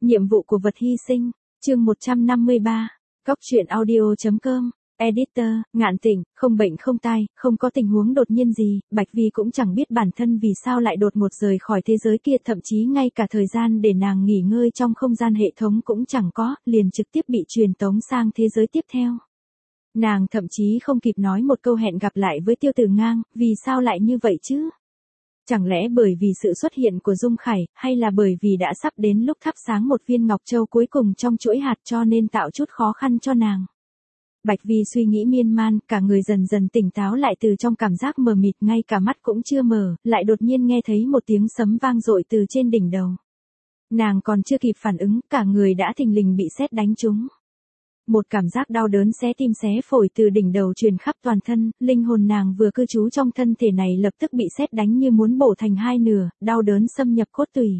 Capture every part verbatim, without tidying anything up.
Nhiệm vụ của vật hy sinh, chương một trăm năm mươi ba, Cóc truyện audio.com, Editor, Ngạn Tịnh, không bệnh không tai, không có tình huống đột nhiên gì, Bạch Vi cũng chẳng biết bản thân vì sao lại đột ngột rời khỏi thế giới kia, thậm chí ngay cả thời gian để nàng nghỉ ngơi trong không gian hệ thống cũng chẳng có, liền trực tiếp bị truyền tống sang thế giới tiếp theo. Nàng thậm chí không kịp nói một câu hẹn gặp lại với Tiêu Tử Ngang, vì sao lại như vậy chứ? Chẳng lẽ bởi vì sự xuất hiện của Dung Khải, hay là bởi vì đã sắp đến lúc thắp sáng một viên ngọc châu cuối cùng trong chuỗi hạt cho nên tạo chút khó khăn cho nàng? Bạch Vi suy nghĩ miên man, cả người dần dần tỉnh táo lại từ trong cảm giác mờ mịt, ngay cả mắt cũng chưa mở, lại đột nhiên nghe thấy một tiếng sấm vang dội từ trên đỉnh đầu. Nàng còn chưa kịp phản ứng, cả người đã thình lình bị sét đánh trúng. Một cảm giác đau đớn xé tim xé phổi từ đỉnh đầu truyền khắp toàn thân, linh hồn nàng vừa cư trú trong thân thể này lập tức bị sét đánh như muốn bổ thành hai nửa, đau đớn xâm nhập cốt tủy.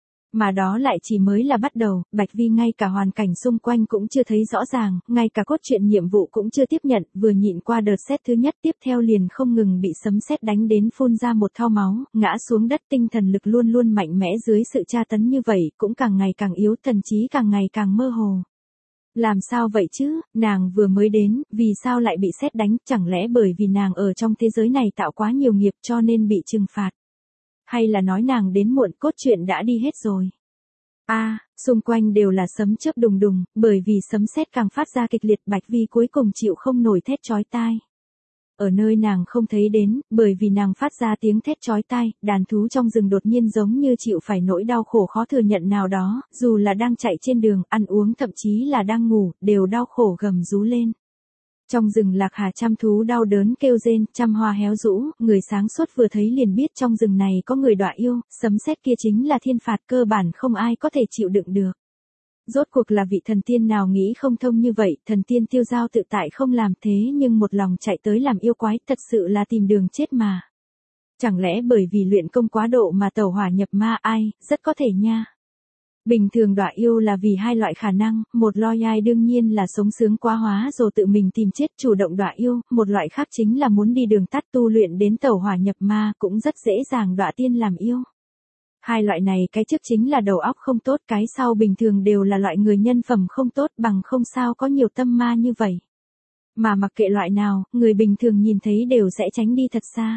Mà đó lại chỉ mới là bắt đầu, Bạch Vi ngay cả hoàn cảnh xung quanh cũng chưa thấy rõ ràng, ngay cả cốt truyện nhiệm vụ cũng chưa tiếp nhận, vừa nhịn qua đợt sét thứ nhất tiếp theo liền không ngừng bị sấm sét đánh đến phun ra một thau máu, ngã xuống đất, tinh thần lực luôn luôn mạnh mẽ dưới sự tra tấn như vậy, cũng càng ngày càng yếu, thần trí càng ngày càng mơ hồ. Làm sao vậy chứ, nàng vừa mới đến, vì sao lại bị sét đánh, chẳng lẽ bởi vì nàng ở trong thế giới này tạo quá nhiều nghiệp cho nên bị trừng phạt? Hay là nói nàng đến muộn, cốt truyện đã đi hết rồi? A, à, xung quanh đều là sấm chớp đùng đùng, bởi vì sấm sét càng phát ra kịch liệt, Bạch Vi cuối cùng chịu không nổi thét chói tai. Ở nơi nàng không thấy đến, bởi vì nàng phát ra tiếng thét chói tai, đàn thú trong rừng đột nhiên giống như chịu phải nỗi đau khổ khó thừa nhận nào đó, dù là đang chạy trên đường, ăn uống, thậm chí là đang ngủ, đều đau khổ gầm rú lên. Trong rừng Lạc Hà trăm thú đau đớn kêu rên, trăm hoa héo rũ, người sáng suốt vừa thấy liền biết trong rừng này có người đọa yêu, sấm sét kia chính là thiên phạt, cơ bản không ai có thể chịu đựng được. Rốt cuộc là vị thần tiên nào nghĩ không thông như vậy, thần tiên tiêu dao tự tại không làm thế nhưng một lòng chạy tới làm yêu quái, thật sự là tìm đường chết mà. Chẳng lẽ bởi vì luyện công quá độ mà tẩu hỏa nhập ma, ai, rất có thể nha. Bình thường đọa yêu là vì hai loại khả năng, một loi ai đương nhiên là sống sướng quá hóa rồi tự mình tìm chết chủ động đọa yêu, một loại khác chính là muốn đi đường tắt tu luyện đến tẩu hỏa nhập ma, cũng rất dễ dàng đọa tiên làm yêu. Hai loại này cái trước chính là đầu óc không tốt, cái sau bình thường đều là loại người nhân phẩm không tốt, bằng không sao có nhiều tâm ma như vậy. Mà mặc kệ loại nào, người bình thường nhìn thấy đều sẽ tránh đi thật xa.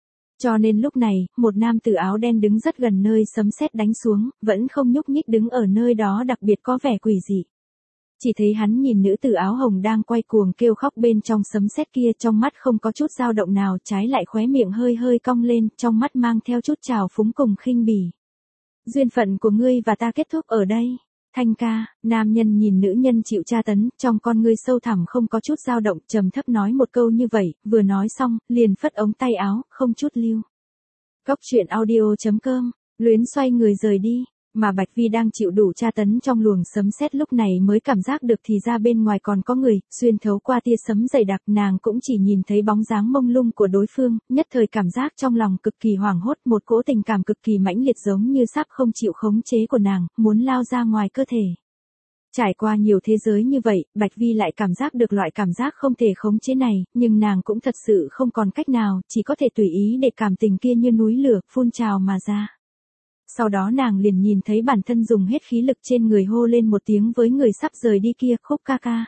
Cho nên lúc này, một nam tử áo đen đứng rất gần nơi sấm sét đánh xuống, vẫn không nhúc nhích đứng ở nơi đó đặc biệt có vẻ quỷ dị. Chỉ thấy hắn nhìn nữ tử áo hồng đang quay cuồng kêu khóc bên trong sấm sét kia, trong mắt không có chút dao động nào, trái lại khóe miệng hơi hơi cong lên, trong mắt mang theo chút trào phúng cùng khinh bỉ. Duyên phận của ngươi và ta kết thúc ở đây. Thanh ca, nam nhân nhìn nữ nhân chịu tra tấn, trong con ngươi sâu thẳm không có chút dao động, trầm thấp nói một câu như vậy, vừa nói xong, liền phất ống tay áo, không chút lưu. Cóc truyện audio.com, luyến xoay người rời đi, mà Bạch Vi đang chịu đủ tra tấn trong luồng sấm sét lúc này mới cảm giác được thì ra bên ngoài còn có người, xuyên thấu qua tia sấm dày đặc, nàng cũng chỉ nhìn thấy bóng dáng mông lung của đối phương, nhất thời cảm giác trong lòng cực kỳ hoảng hốt, một cỗ tình cảm cực kỳ mãnh liệt giống như sắp không chịu khống chế của nàng, muốn lao ra ngoài cơ thể. Trải qua nhiều thế giới như vậy, Bạch Vi lại cảm giác được loại cảm giác không thể khống chế này, nhưng nàng cũng thật sự không còn cách nào, chỉ có thể tùy ý để cảm tình kia như núi lửa, phun trào mà ra. Sau đó nàng liền nhìn thấy bản thân dùng hết khí lực trên người hô lên một tiếng với người sắp rời đi kia, Khúc ca ca.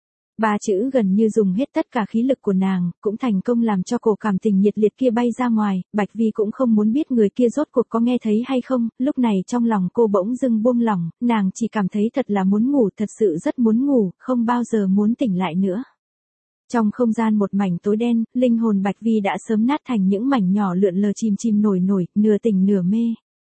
Ba chữ gần như dùng hết tất cả khí lực của nàng, cũng thành công làm cho cổ cảm tình nhiệt liệt kia bay ra ngoài, Bạch Vi cũng không muốn biết người kia rốt cuộc có nghe thấy hay không, lúc này trong lòng cô bỗng dưng buông lỏng, nàng chỉ cảm thấy thật là muốn ngủ, thật sự rất muốn ngủ, không bao giờ muốn tỉnh lại nữa. Trong không gian một mảnh tối đen, linh hồn Bạch Vi đã sớm nát thành những mảnh nhỏ lượn lờ chìm chìm nổi nổi, nửa tỉnh nửa mê.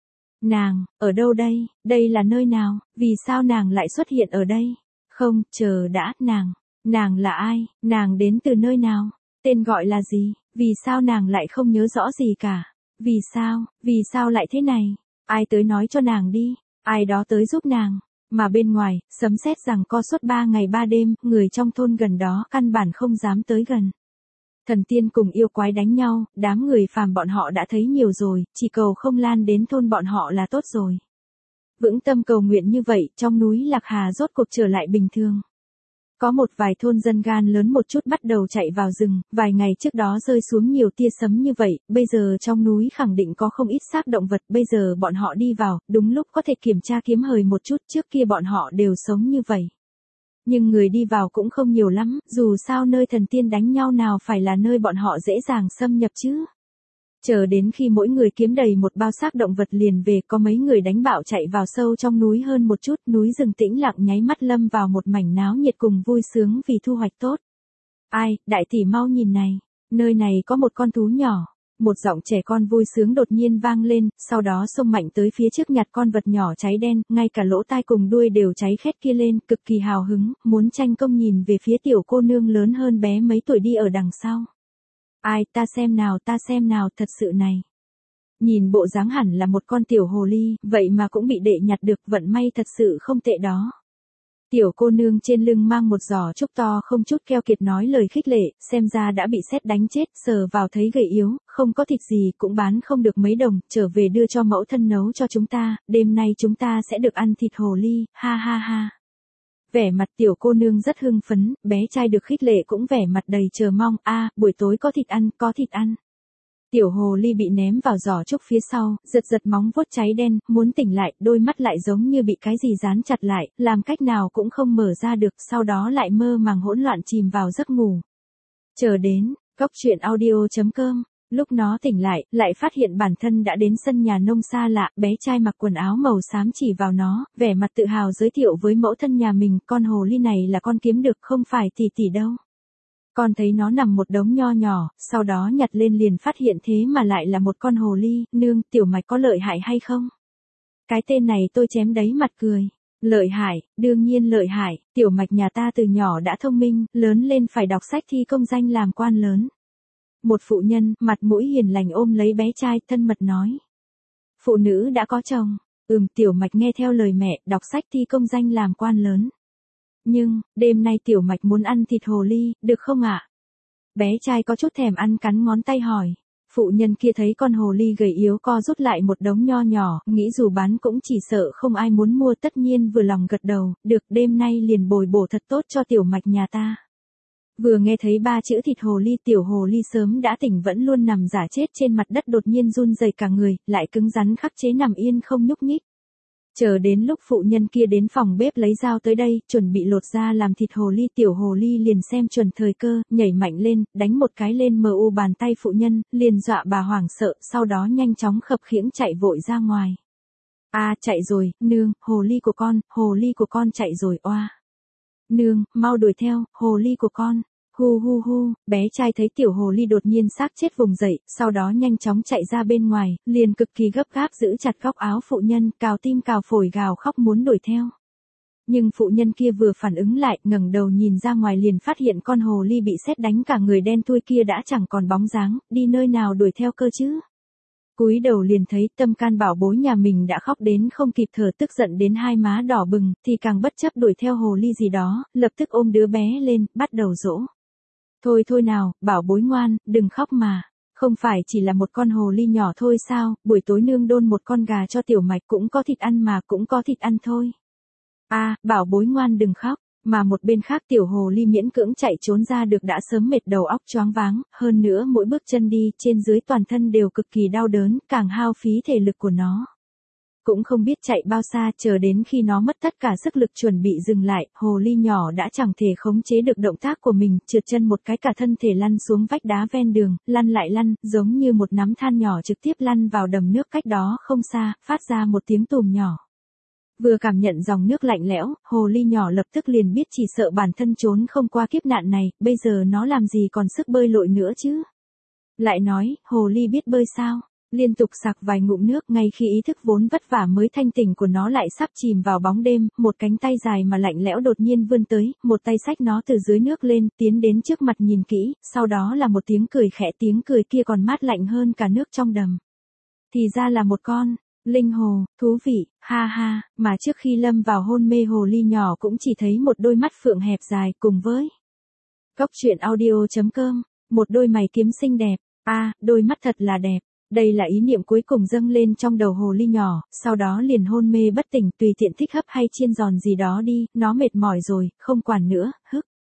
Nàng, ở đâu đây, đây là nơi nào, vì sao nàng lại xuất hiện ở đây? Không, chờ đã, nàng, nàng là ai, nàng đến từ nơi nào, tên gọi là gì, vì sao nàng lại không nhớ rõ gì cả? Vì sao, vì sao lại thế này? Ai tới nói cho nàng đi, ai đó tới giúp nàng. Mà bên ngoài, sấm sét rằng co suốt ba ngày ba đêm, người trong thôn gần đó căn bản không dám tới gần. Thần tiên cùng yêu quái đánh nhau, đám người phàm bọn họ đã thấy nhiều rồi, chỉ cầu không lan đến thôn bọn họ là tốt rồi. Vững tâm cầu nguyện như vậy, trong núi Lạc Hà rốt cuộc trở lại bình thường. Có một vài thôn dân gan lớn một chút bắt đầu chạy vào rừng, vài ngày trước đó rơi xuống nhiều tia sấm như vậy, bây giờ trong núi khẳng định có không ít xác động vật, bây giờ bọn họ đi vào, đúng lúc có thể kiểm tra kiếm hời một chút, trước kia bọn họ đều sống như vậy. Nhưng người đi vào cũng không nhiều lắm, dù sao nơi thần tiên đánh nhau nào phải là nơi bọn họ dễ dàng xâm nhập chứ. Chờ đến khi mỗi người kiếm đầy một bao xác động vật liền về, có mấy người đánh bạo chạy vào sâu trong núi hơn một chút, núi rừng tĩnh lặng nháy mắt lâm vào một mảnh náo nhiệt cùng vui sướng vì thu hoạch tốt. Ai, đại tỷ mau nhìn này, nơi này có một con thú nhỏ. Một giọng trẻ con vui sướng đột nhiên vang lên, sau đó xông mạnh tới phía trước nhặt con vật nhỏ cháy đen, ngay cả lỗ tai cùng đuôi đều cháy khét kia lên, cực kỳ hào hứng, muốn tranh công nhìn về phía tiểu cô nương lớn hơn bé mấy tuổi đi ở đằng sau. Ai, ta xem nào, ta xem nào, thật sự này. Nhìn bộ dáng hẳn là một con tiểu hồ ly, vậy mà cũng bị đệ nhặt được, vận may thật sự không tệ đó. Tiểu cô nương trên lưng mang một giỏ trúc to không chút keo kiệt nói lời khích lệ, xem ra đã bị sét đánh chết, sờ vào thấy gầy yếu, không có thịt gì cũng bán không được mấy đồng, trở về đưa cho mẫu thân nấu cho chúng ta, đêm nay chúng ta sẽ được ăn thịt hồ ly, ha ha ha. Vẻ mặt tiểu cô nương rất hưng phấn, bé trai được khích lệ cũng vẻ mặt đầy chờ mong, a, buổi tối có thịt ăn, có thịt ăn. Tiểu hồ ly bị ném vào giỏ trúc phía sau, giật giật móng vuốt cháy đen, muốn tỉnh lại, đôi mắt lại giống như bị cái gì dán chặt lại, làm cách nào cũng không mở ra được, sau đó lại mơ màng hỗn loạn chìm vào giấc ngủ. Chờ đến, cốc truyện audio chấm com, lúc nó tỉnh lại, lại phát hiện bản thân đã đến sân nhà nông xa lạ, bé trai mặc quần áo màu xám chỉ vào nó, vẻ mặt tự hào giới thiệu với mẫu thân nhà mình, con hồ ly này là con kiếm được không phải tỷ tỷ đâu. Con thấy nó nằm một đống nho nhỏ, sau đó nhặt lên liền phát hiện thế mà lại là một con hồ ly, nương, tiểu mạch có lợi hại hay không? Cái tên này tôi chém đáy mặt cười. Lợi hại, đương nhiên lợi hại, tiểu mạch nhà ta từ nhỏ đã thông minh, lớn lên phải đọc sách thi công danh làm quan lớn. Một phụ nhân, mặt mũi hiền lành ôm lấy bé trai, thân mật nói. Phụ nữ đã có chồng, ừm, tiểu mạch nghe theo lời mẹ, đọc sách thi công danh làm quan lớn. Nhưng, đêm nay tiểu mạch muốn ăn thịt hồ ly, được không ạ? Bé trai có chút thèm ăn cắn ngón tay hỏi. Phụ nhân kia thấy con hồ ly gầy yếu co rút lại một đống nho nhỏ, nghĩ dù bán cũng chỉ sợ không ai muốn mua, tất nhiên vừa lòng gật đầu, được, đêm nay liền bồi bổ thật tốt cho tiểu mạch nhà ta. Vừa nghe thấy ba chữ thịt hồ ly, tiểu hồ ly sớm đã tỉnh vẫn luôn nằm giả chết trên mặt đất đột nhiên run rẩy cả người, lại cứng rắn khắc chế nằm yên không nhúc nhích. Chờ đến lúc phụ nhân kia đến phòng bếp lấy dao tới đây, chuẩn bị lột ra làm thịt hồ ly, tiểu hồ ly liền xem chuẩn thời cơ, nhảy mạnh lên, đánh một cái lên mờ u bàn tay phụ nhân, liền dọa bà hoảng sợ, sau đó nhanh chóng khập khiễng chạy vội ra ngoài. A, à, chạy rồi, nương, hồ ly của con, hồ ly của con chạy rồi, oa. Nương, mau đuổi theo, hồ ly của con. Hu hu hu, bé trai thấy tiểu hồ ly đột nhiên xác chết vùng dậy, sau đó nhanh chóng chạy ra bên ngoài, liền cực kỳ gấp gáp giữ chặt góc áo phụ nhân, cào tim cào phổi gào khóc muốn đuổi theo. Nhưng phụ nhân kia vừa phản ứng lại, ngẩng đầu nhìn ra ngoài liền phát hiện con hồ ly bị sét đánh cả người đen thui kia đã chẳng còn bóng dáng, đi nơi nào đuổi theo cơ chứ? Cúi đầu liền thấy tâm can bảo bối nhà mình đã khóc đến không kịp thở, tức giận đến hai má đỏ bừng, thì càng bất chấp đuổi theo hồ ly gì đó, lập tức ôm đứa bé lên, bắt đầu dỗ. Thôi thôi nào, bảo bối ngoan, đừng khóc mà. Không phải chỉ là một con hồ ly nhỏ thôi sao, buổi tối nương đôn một con gà cho tiểu mạch cũng có thịt ăn mà, cũng có thịt ăn thôi. A, à, bảo bối ngoan đừng khóc, mà một bên khác tiểu hồ ly miễn cưỡng chạy trốn ra được đã sớm mệt đầu óc choáng váng, hơn nữa mỗi bước chân đi, trên dưới toàn thân đều cực kỳ đau đớn, càng hao phí thể lực của nó. Cũng không biết chạy bao xa, chờ đến khi nó mất tất cả sức lực chuẩn bị dừng lại, hồ ly nhỏ đã chẳng thể khống chế được động tác của mình, trượt chân một cái cả thân thể lăn xuống vách đá ven đường, lăn lại lăn, giống như một nắm than nhỏ trực tiếp lăn vào đầm nước cách đó không xa, phát ra một tiếng tùm nhỏ. Vừa cảm nhận dòng nước lạnh lẽo, hồ ly nhỏ lập tức liền biết chỉ sợ bản thân trốn không qua kiếp nạn này, bây giờ nó làm gì còn sức bơi lội nữa chứ. Lại nói, hồ ly biết bơi sao? Liên tục sặc vài ngụm nước, ngay khi ý thức vốn vất vả mới thanh tỉnh của nó lại sắp chìm vào bóng đêm, một cánh tay dài mà lạnh lẽo đột nhiên vươn tới, một tay xách nó từ dưới nước lên, tiến đến trước mặt nhìn kỹ, sau đó là một tiếng cười khẽ, tiếng cười kia còn mát lạnh hơn cả nước trong đầm. Thì ra là một con linh hồ, thú vị, ha ha, mà trước khi lâm vào hôn mê hồ ly nhỏ cũng chỉ thấy một đôi mắt phượng hẹp dài cùng với cốc truyện audio chấm com, một đôi mày kiếm xinh đẹp, a, à, đôi mắt thật là đẹp. Đây là ý niệm cuối cùng dâng lên trong đầu hồ ly nhỏ, sau đó liền hôn mê bất tỉnh, tùy tiện thích hấp hay chiên giòn gì đó đi, nó mệt mỏi rồi, không quản nữa, hức.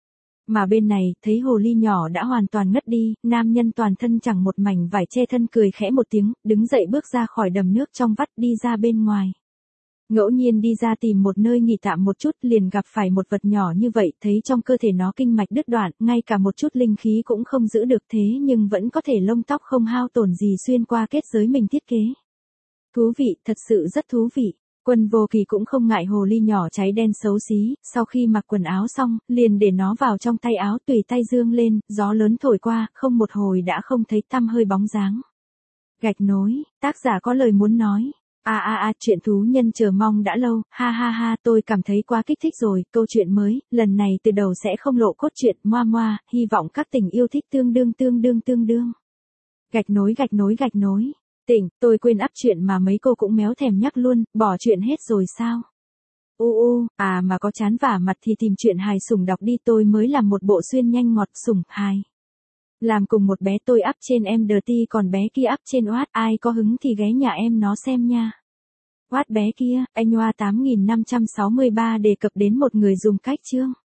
Mà bên này, thấy hồ ly nhỏ đã hoàn toàn ngất đi, nam nhân toàn thân chẳng một mảnh vải che thân cười khẽ một tiếng, đứng dậy bước ra khỏi đầm nước trong vắt đi ra bên ngoài. Ngẫu nhiên đi ra tìm một nơi nghỉ tạm một chút liền gặp phải một vật nhỏ như vậy, thấy trong cơ thể nó kinh mạch đứt đoạn, ngay cả một chút linh khí cũng không giữ được thế nhưng vẫn có thể lông tóc không hao tổn gì xuyên qua kết giới mình thiết kế. Thú vị, thật sự rất thú vị. Quân Vô Kỳ cũng không ngại hồ ly nhỏ cháy đen xấu xí, sau khi mặc quần áo xong, liền để nó vào trong tay áo tùy tay dương lên, gió lớn thổi qua, không một hồi đã không thấy tăm hơi bóng dáng. Gạch nối, tác giả có lời muốn nói. A a a, chuyện thú nhân chờ mong đã lâu, ha ha ha, tôi cảm thấy quá kích thích rồi, câu chuyện mới, lần này từ đầu sẽ không lộ cốt truyện, moa moa, hy vọng các tình yêu thích tương đương tương đương tương đương. Gạch nối gạch nối gạch nối. Tỉnh, tôi quên up chuyện mà mấy cô cũng méo thèm nhắc luôn, bỏ chuyện hết rồi sao? U u, à mà có chán vả mặt thì tìm chuyện hài sủng đọc đi, tôi mới làm một bộ xuyên nhanh ngọt sủng hài. Làm cùng một bé tôi up trên em đờ ti còn bé kia up trên Wattpad, ai có hứng thì ghé nhà em nó xem nha. Wattpad bé kia, anh Hoa tám nghìn năm trăm sáu mươi ba đề cập đến một người dùng cách chương.